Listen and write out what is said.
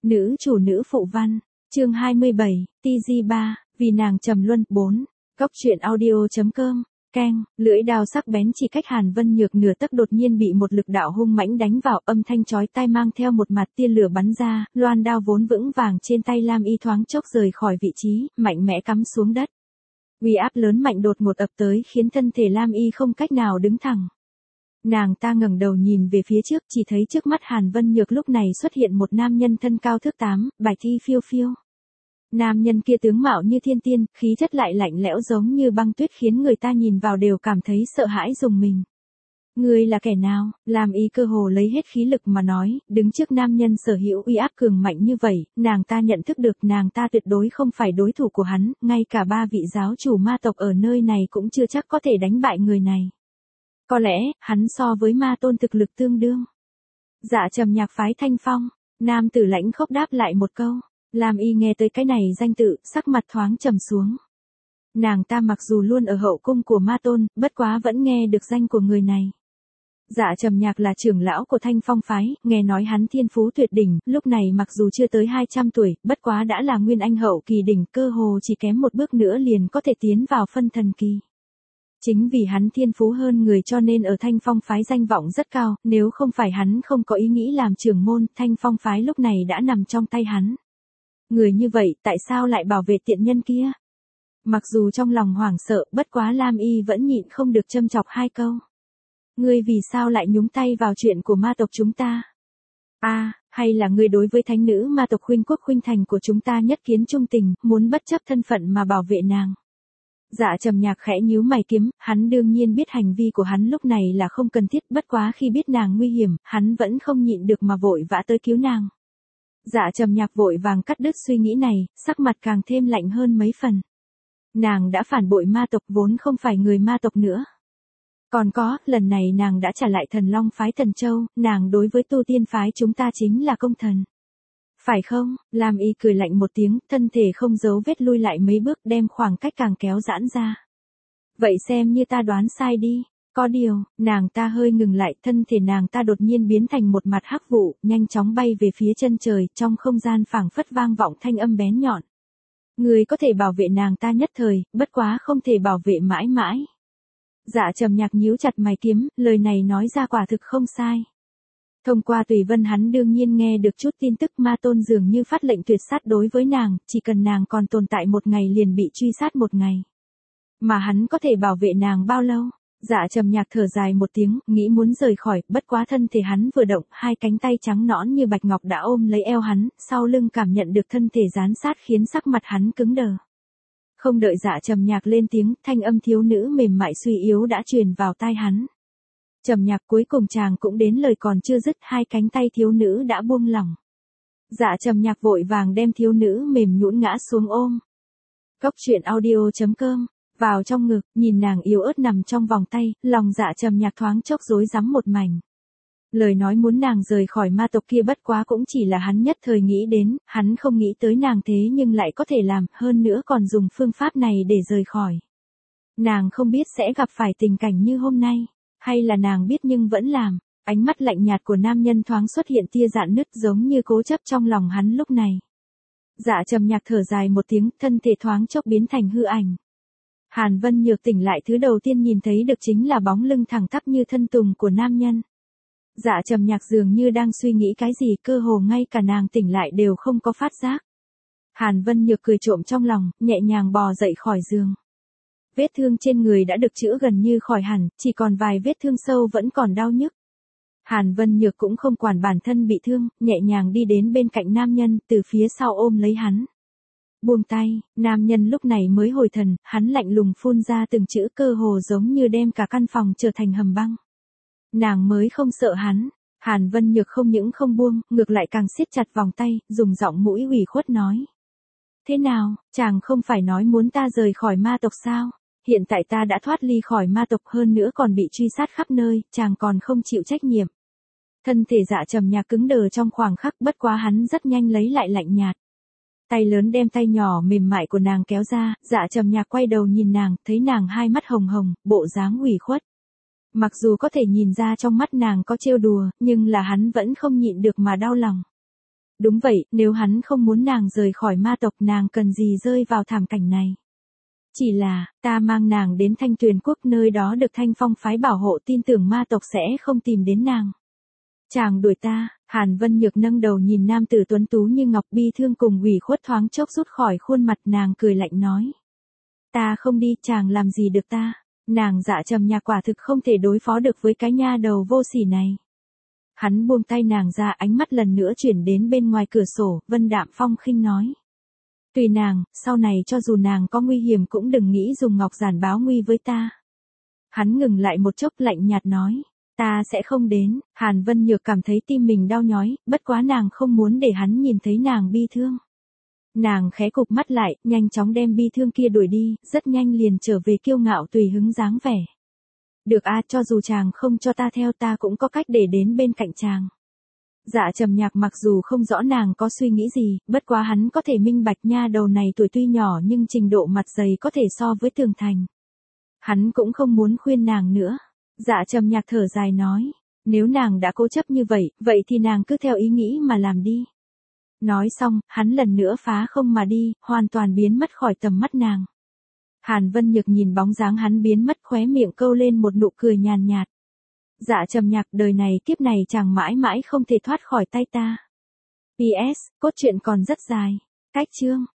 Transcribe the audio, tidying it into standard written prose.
Nữ chủ nữ phụ văn, chương 27, TG3, vì nàng trầm luân, 4. Cốc truyện audio.com, keng, lưỡi đao sắc bén chỉ cách Hàn Vân Nhược nửa tấc đột nhiên bị một lực đạo hung mãnh đánh vào, âm thanh chói tai mang theo một mạt tia lửa bắn ra, loan đao vốn vững vàng trên tay Lam Y thoáng chốc rời khỏi vị trí, mạnh mẽ cắm xuống đất. Uy áp lớn mạnh đột ngột ập tới khiến thân thể Lam Y không cách nào đứng thẳng. Nàng ta ngẩng đầu nhìn về phía trước, chỉ thấy trước mắt Hàn Vân Nhược lúc này xuất hiện một nam nhân thân cao thước 8, bạch y phiêu phiêu. Nam nhân kia tướng mạo như thiên tiên, khí chất lại lạnh lẽo giống như băng tuyết khiến người ta nhìn vào đều cảm thấy sợ hãi rùng mình. Ngươi là kẻ nào? Lam Y cơ hồ lấy hết khí lực mà nói, đứng trước nam nhân sở hữu uy áp cường mạnh như vậy, nàng ta nhận thức được nàng ta tuyệt đối không phải đối thủ của hắn, ngay cả 3 vị giáo chủ ma tộc ở nơi này cũng chưa chắc có thể đánh bại người này. Có lẽ, hắn so với ma tôn thực lực tương đương. Dạ Trầm Nhạc phái Thanh Phong, nam tử lãnh khốc đáp lại một câu. Lam Y nghe tới cái này danh tự, sắc mặt thoáng trầm xuống. Nàng ta mặc dù luôn ở hậu cung của ma tôn, bất quá vẫn nghe được danh của người này. Dạ Trầm Nhạc là trưởng lão của Thanh Phong phái, nghe nói hắn thiên phú tuyệt đỉnh, lúc này mặc dù chưa tới 200 tuổi, bất quá đã là nguyên anh hậu kỳ đỉnh, cơ hồ chỉ kém một bước nữa liền có thể tiến vào phân thần kỳ. Chính vì hắn thiên phú hơn người cho nên ở Thanh Phong phái danh vọng rất cao, nếu không phải hắn không có ý nghĩ làm trưởng môn, Thanh Phong phái lúc này đã nằm trong tay hắn. Người như vậy tại sao lại bảo vệ tiện nhân kia? Mặc dù trong lòng hoảng sợ, bất quá Lam Y vẫn nhịn không được châm chọc 2 câu. Ngươi vì sao lại nhúng tay vào chuyện của ma tộc chúng ta? Hay là ngươi đối với thánh nữ ma tộc Khuynh Quốc Khuynh Thành của chúng ta nhất kiến trung tình, muốn bất chấp thân phận mà bảo vệ nàng? Dạ Trầm Nhạc khẽ nhíu mày kiếm, hắn đương nhiên biết hành vi của hắn lúc này là không cần thiết, bất quá khi biết nàng nguy hiểm, hắn vẫn không nhịn được mà vội vã tới cứu nàng. Dạ Trầm Nhạc vội vàng cắt đứt suy nghĩ này, sắc mặt càng thêm lạnh hơn mấy phần. Nàng đã phản bội ma tộc, vốn không phải người ma tộc nữa. Còn có, lần này nàng đã trả lại Thần Long phái Thần Châu, nàng đối với tu tiên phái chúng ta chính là công thần. Phải không? Lam Y cười lạnh một tiếng, thân thể không giấu vết lui lại mấy bước, đem khoảng cách càng kéo giãn ra. Vậy xem như ta đoán sai đi. Có điều, nàng ta hơi ngừng lại, thân thể nàng ta đột nhiên biến thành một mặt hắc vụ, nhanh chóng bay về phía chân trời, trong không gian phảng phất vang vọng thanh âm bén nhọn. Người có thể bảo vệ nàng ta nhất thời, bất quá không thể bảo vệ mãi mãi. Dạ Trầm Nhạc nhíu chặt mày kiếm, lời này nói ra quả thực không sai. Thông qua Tùy Vân hắn đương nhiên nghe được chút tin tức, ma tôn dường như phát lệnh tuyệt sát đối với nàng, chỉ cần nàng còn tồn tại một ngày liền bị truy sát một ngày. Mà hắn có thể bảo vệ nàng bao lâu? Dạ Trầm Nhạc thở dài một tiếng, nghĩ muốn rời khỏi, bất quá thân thể hắn vừa động, 2 cánh tay trắng nõn như bạch ngọc đã ôm lấy eo hắn, sau lưng cảm nhận được thân thể dán sát khiến sắc mặt hắn cứng đờ. Không đợi Dạ Trầm Nhạc lên tiếng, thanh âm thiếu nữ mềm mại suy yếu đã truyền vào tai hắn. Trầm Nhạc, cuối cùng chàng cũng đến, lời còn chưa dứt, 2 cánh tay thiếu nữ đã buông lỏng. Dạ Trầm Nhạc vội vàng đem thiếu nữ mềm nhũn ngã xuống ôm. Cốc truyện audio.com, vào trong ngực, nhìn nàng yếu ớt nằm trong vòng tay, lòng Dạ Trầm Nhạc thoáng chốc rối rắm một mảnh. Lời nói muốn nàng rời khỏi ma tộc kia bất quá cũng chỉ là hắn nhất thời nghĩ đến, hắn không nghĩ tới nàng thế nhưng lại có thể làm, hơn nữa còn dùng phương pháp này để rời khỏi. Nàng không biết sẽ gặp phải tình cảnh như hôm nay, hay là nàng biết nhưng vẫn làm. Ánh mắt lạnh nhạt của nam nhân thoáng xuất hiện tia rạn nứt giống như cố chấp trong lòng hắn lúc này. Dạ Trầm Nhạc thở dài một tiếng, thân thể thoáng chốc biến thành hư ảnh. Hàn Vân Nhược tỉnh lại, thứ đầu tiên nhìn thấy được chính là bóng lưng thẳng tắp như thân tùng của nam nhân. Dạ Trầm Nhạc dường như đang suy nghĩ cái gì, cơ hồ ngay cả nàng tỉnh lại đều không có phát giác. Hàn Vân Nhược cười trộm trong lòng, nhẹ nhàng bò dậy khỏi giường. Vết thương trên người đã được chữa gần như khỏi hẳn, chỉ còn vài vết thương sâu vẫn còn đau nhức. Hàn Vân Nhược cũng không quản bản thân bị thương, nhẹ nhàng đi đến bên cạnh nam nhân, từ phía sau ôm lấy hắn. Buông tay, nam nhân lúc này mới hồi thần, hắn lạnh lùng phun ra từng chữ, cơ hồ giống như đem cả căn phòng trở thành hầm băng. Nàng mới không sợ hắn. Hàn Vân Nhược không những không buông, ngược lại càng siết chặt vòng tay, dùng giọng mũi ủy khuất nói. Thế nào, chàng không phải nói muốn ta rời khỏi ma tộc sao? Hiện tại ta đã thoát ly khỏi ma tộc, hơn nữa còn bị truy sát khắp nơi, chàng còn không chịu trách nhiệm. Thân thể Dạ Trầm Nhạc cứng đờ trong khoảng khắc, bất quá hắn rất nhanh lấy lại lạnh nhạt. Tay lớn đem tay nhỏ mềm mại của nàng kéo ra, Dạ Trầm Nhạc quay đầu nhìn nàng, thấy nàng hai mắt hồng hồng, bộ dáng ủy khuất. Mặc dù có thể nhìn ra trong mắt nàng có trêu đùa, nhưng là hắn vẫn không nhịn được mà đau lòng. Đúng vậy, nếu hắn không muốn nàng rời khỏi ma tộc nàng cần gì rơi vào thảm cảnh này. Chỉ là, ta mang nàng đến Thanh Tuyền Quốc nơi đó được Thanh Phong phái bảo hộ tin tưởng ma tộc sẽ không tìm đến nàng. Chàng đuổi ta, Hàn Vân Nhược nâng đầu nhìn nam tử tuấn tú như ngọc bi thương cùng ủy khuất thoáng chốc rút khỏi khuôn mặt nàng cười lạnh nói. Ta không đi, chàng làm gì được ta, nàng Dạ Trầm Nhạc quả thực không thể đối phó được với cái nha đầu vô sỉ này. Hắn buông tay nàng ra, ánh mắt lần nữa chuyển đến bên ngoài cửa sổ, Vân Đạm Phong khinh nói. Tùy nàng, sau này cho dù nàng có nguy hiểm cũng đừng nghĩ dùng ngọc giản báo nguy với ta. Hắn ngừng lại một chốc lạnh nhạt nói. Ta sẽ không đến, Hàn Vân Nhược cảm thấy tim mình đau nhói, bất quá nàng không muốn để hắn nhìn thấy nàng bi thương. Nàng khẽ cụp mắt lại, nhanh chóng đem bi thương kia đuổi đi, rất nhanh liền trở về kiêu ngạo tùy hứng dáng vẻ. Được a, cho dù chàng không cho ta theo ta cũng có cách để đến bên cạnh chàng. Dạ Trầm Nhạc mặc dù không rõ nàng có suy nghĩ gì, bất quá hắn có thể minh bạch nha đầu này tuổi tuy nhỏ nhưng trình độ mặt dày có thể so với tường thành. Hắn cũng không muốn khuyên nàng nữa. Dạ Trầm Nhạc thở dài nói, nếu nàng đã cố chấp như vậy, vậy thì nàng cứ theo ý nghĩ mà làm đi. Nói xong, hắn lần nữa phá không mà đi, hoàn toàn biến mất khỏi tầm mắt nàng. Hàn Vân Nhược nhìn bóng dáng hắn biến mất khóe miệng câu lên một nụ cười nhàn nhạt. Dạ Trầm Nhạc, đời này kiếp này chàng mãi mãi không thể thoát khỏi tay ta. PS, cốt truyện còn rất dài. Cách chương